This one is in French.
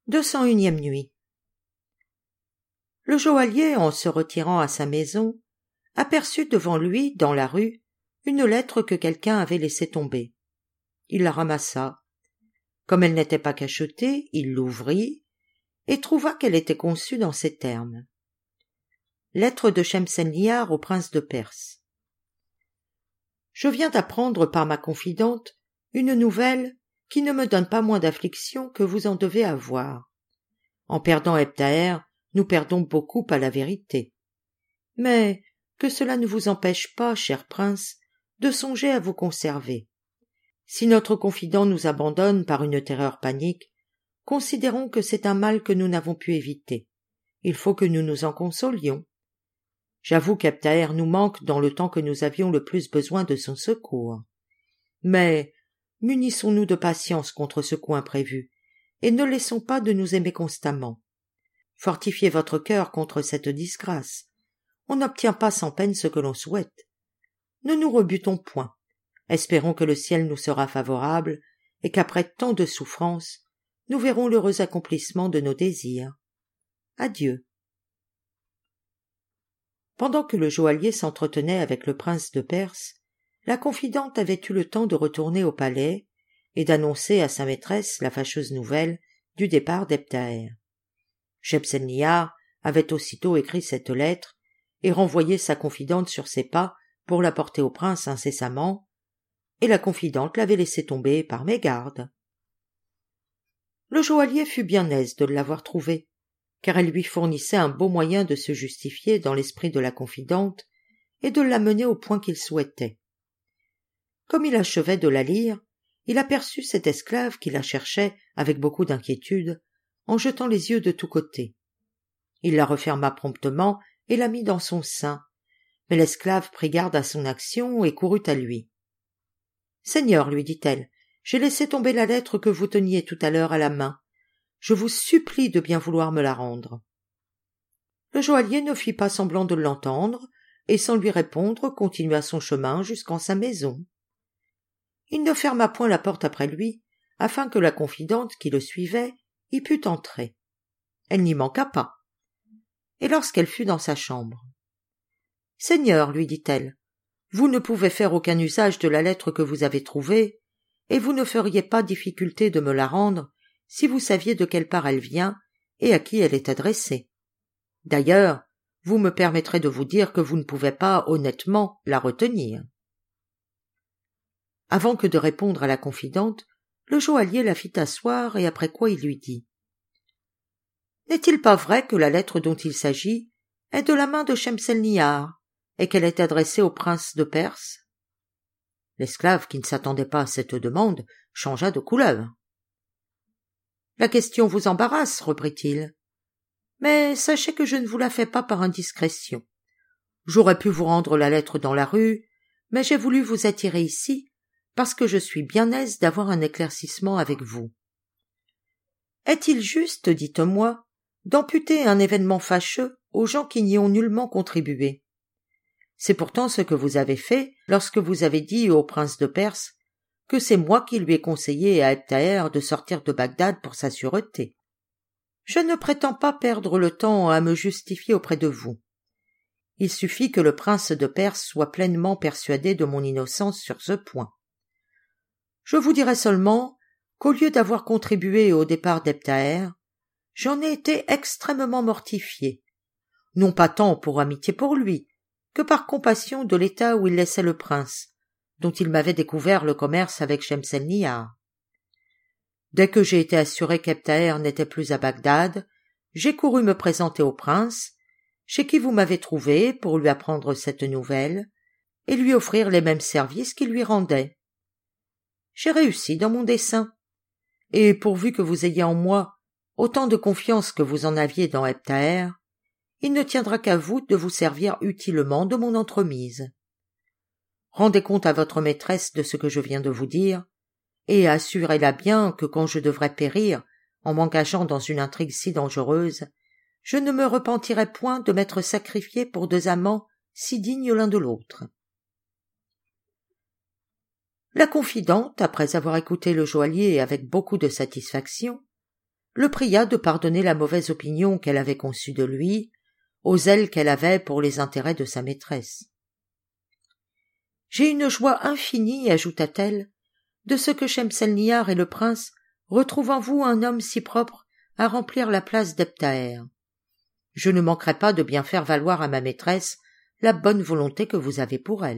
201e nuit. Le joaillier, en se retirant à sa maison, aperçut devant lui, dans la rue, une lettre que quelqu'un avait laissée tomber. Il la ramassa. Comme elle n'était pas cachetée, il l'ouvrit et trouva qu'elle était conçue dans ces termes. Lettre de Shemselnihar au prince de Perse. Je viens d'apprendre par ma confidente une nouvelle qui ne me donne pas moins d'affliction que vous en devez avoir. En perdant Ebtaher, nous perdons beaucoup à la vérité. Mais que cela ne vous empêche pas, cher prince, de songer à vous conserver. Si notre confident nous abandonne par une terreur panique, considérons que c'est un mal que nous n'avons pu éviter. Il faut que nous nous en consolions. J'avoue qu'Ebtaher nous manque dans le temps que nous avions le plus besoin de son secours. Mais munissons-nous de patience contre ce coup imprévu, et ne laissons pas de nous aimer constamment. Fortifiez votre cœur contre cette disgrâce. On n'obtient pas sans peine ce que l'on souhaite. Ne nous rebutons point. Espérons que le ciel nous sera favorable, et qu'après tant de souffrances, nous verrons l'heureux accomplissement de nos désirs. Adieu. Pendant que le joaillier s'entretenait avec le prince de Perse, la confidente avait eu le temps de retourner au palais et d'annoncer à sa maîtresse la fâcheuse nouvelle du départ d'Ebtaher. Shemselnihar avait aussitôt écrit cette lettre et renvoyé sa confidente sur ses pas pour la porter au prince incessamment, et la confidente l'avait laissé tomber par mégarde. Le joaillier fut bien aise de l'avoir trouvée, car elle lui fournissait un beau moyen de se justifier dans l'esprit de la confidente et de l'amener au point qu'il souhaitait. Comme il achevait de la lire, il aperçut cette esclave qui la cherchait avec beaucoup d'inquiétude, en jetant les yeux de tous côtés. Il la referma promptement et la mit dans son sein, mais l'esclave prit garde à son action et courut à lui. « Seigneur, lui dit-elle, j'ai laissé tomber la lettre que vous teniez tout à l'heure à la main. Je vous supplie de bien vouloir me la rendre. » Le joaillier ne fit pas semblant de l'entendre, et sans lui répondre continua son chemin jusqu'en sa maison. Il ne ferma point la porte après lui, afin que la confidente qui le suivait y pût entrer. Elle n'y manqua pas. Et lorsqu'elle fut dans sa chambre, « Seigneur, lui dit-elle, vous ne pouvez faire aucun usage de la lettre que vous avez trouvée, et vous ne feriez pas difficulté de me la rendre si vous saviez de quelle part elle vient et à qui elle est adressée. D'ailleurs, vous me permettrez de vous dire que vous ne pouvez pas honnêtement la retenir. » Avant que de répondre à la confidente, le joaillier la fit asseoir et après quoi il lui dit « N'est-il pas vrai que la lettre dont il s'agit est de la main de Shemselnihar et qu'elle est adressée au prince de Perse ?» L'esclave, qui ne s'attendait pas à cette demande, changea de couleur. « La question vous embarrasse, reprit-il, mais sachez que je ne vous la fais pas par indiscrétion. J'aurais pu vous rendre la lettre dans la rue, mais j'ai voulu vous attirer ici parce que je suis bien aise d'avoir un éclaircissement avec vous. Est-il juste, dites-moi, d'amputer un événement fâcheux aux gens qui n'y ont nullement contribué? C'est pourtant ce que vous avez fait lorsque vous avez dit au prince de Perse que c'est moi qui lui ai conseillé à Ebtaher de sortir de Bagdad pour sa sûreté. Je ne prétends pas perdre le temps à me justifier auprès de vous. Il suffit que le prince de Perse soit pleinement persuadé de mon innocence sur ce point. Je vous dirai seulement qu'au lieu d'avoir contribué au départ d'Ebtaher, j'en ai été extrêmement mortifié, non pas tant pour amitié pour lui, que par compassion de l'état où il laissait le prince, dont il m'avait découvert le commerce avec Shemselnihar. Dès que j'ai été assuré qu'Ebtaher n'était plus à Bagdad, j'ai couru me présenter au prince, chez qui vous m'avez trouvé pour lui apprendre cette nouvelle, et lui offrir les mêmes services qu'il lui rendait. J'ai réussi dans mon dessein, et pourvu que vous ayez en moi autant de confiance que vous en aviez dans Ebtaher, il ne tiendra qu'à vous de vous servir utilement de mon entremise. Rendez compte à votre maîtresse de ce que je viens de vous dire, et assurez-la bien que quand je devrais périr en m'engageant dans une intrigue si dangereuse, je ne me repentirai point de m'être sacrifié pour deux amants si dignes l'un de l'autre. » La confidente, après avoir écouté le joaillier avec beaucoup de satisfaction, le pria de pardonner la mauvaise opinion qu'elle avait conçue de lui, au zèle qu'elle avait pour les intérêts de sa maîtresse. « J'ai une joie infinie, ajouta-t-elle, de ce que Shemselnihar et le prince retrouvent en vous un homme si propre à remplir la place d'Ebtaher. Je ne manquerai pas de bien faire valoir à ma maîtresse la bonne volonté que vous avez pour elle. »